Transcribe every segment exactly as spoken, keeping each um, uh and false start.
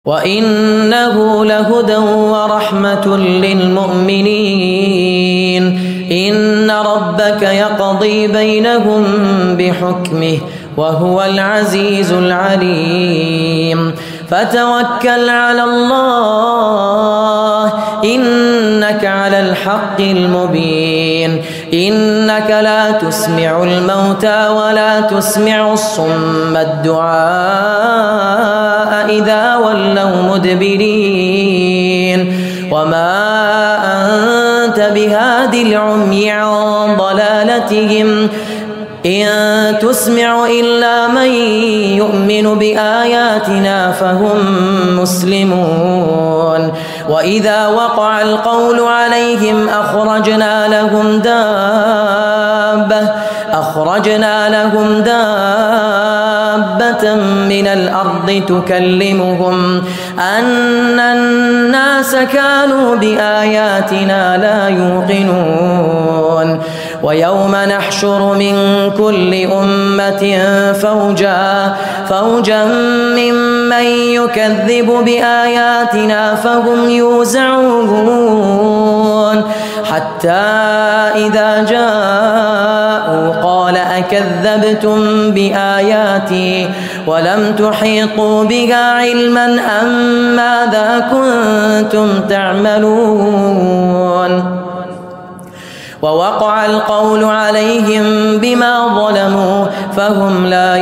وإنه لهدى ورحمة للمؤمنين. إن ربك يقضي بينهم بحكمه وهو العزيز العليم. فتوكل على الله إنك على الحق المبين. إنك لا تسمع الموتى ولا تسمع الصم الدعاء إذا ولوا مدبرين. وما أنت بهاد العمي عن ضلالتهم إن تسمع إلا من يؤمن بآياتنا فهم مسلمون. وإذا وقع القول عليهم أخرجنا لهم دابة أخرجنا لهم دابة من الأرض تكلمهم أن الناس كانوا بآياتنا لا يوقنون. ويوم نحشر من كل أمة فوجا فوجا ممن يكذب بآياتنا فهم يوزعون حتى إذا جاءوا قال أكذبتم بآياتي ولم تحيطوا بها علما أم ماذا كنتم تعملون. ووقع القول عليهم بما ظلموا فهم لا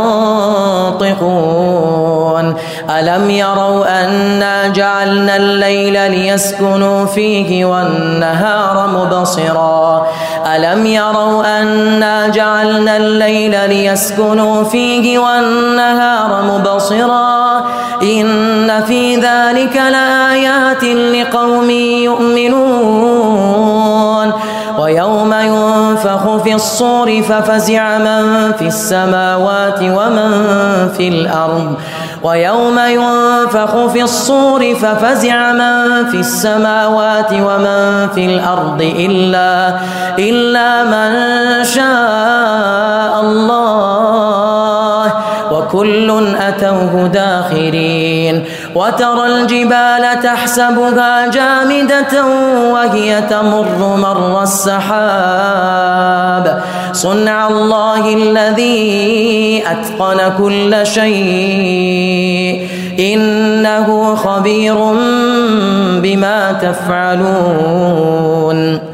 ينطقون. ألم يروا أنا جعلنا الليل ليسكنوا فيه والنهار مبصرا ألم يروا أنا جعلنا الليل ليسكنوا فيه والنهار مبصرا إن في ذلك لآيات لقوم يؤمنون. ويوم ينفخ في الصور ففزع من في السماوات ومن في الأرض ويوم ينفخ في الصور ففزع من في السماوات ومن في الأرض إلا إلا من شاء الله وكل أتوه داخرين. وترى الجبال تحسبها جامدة وهي تمر مر السحاب صنع الله الذي أتقن كل شيء إنه خبير بما تفعلون.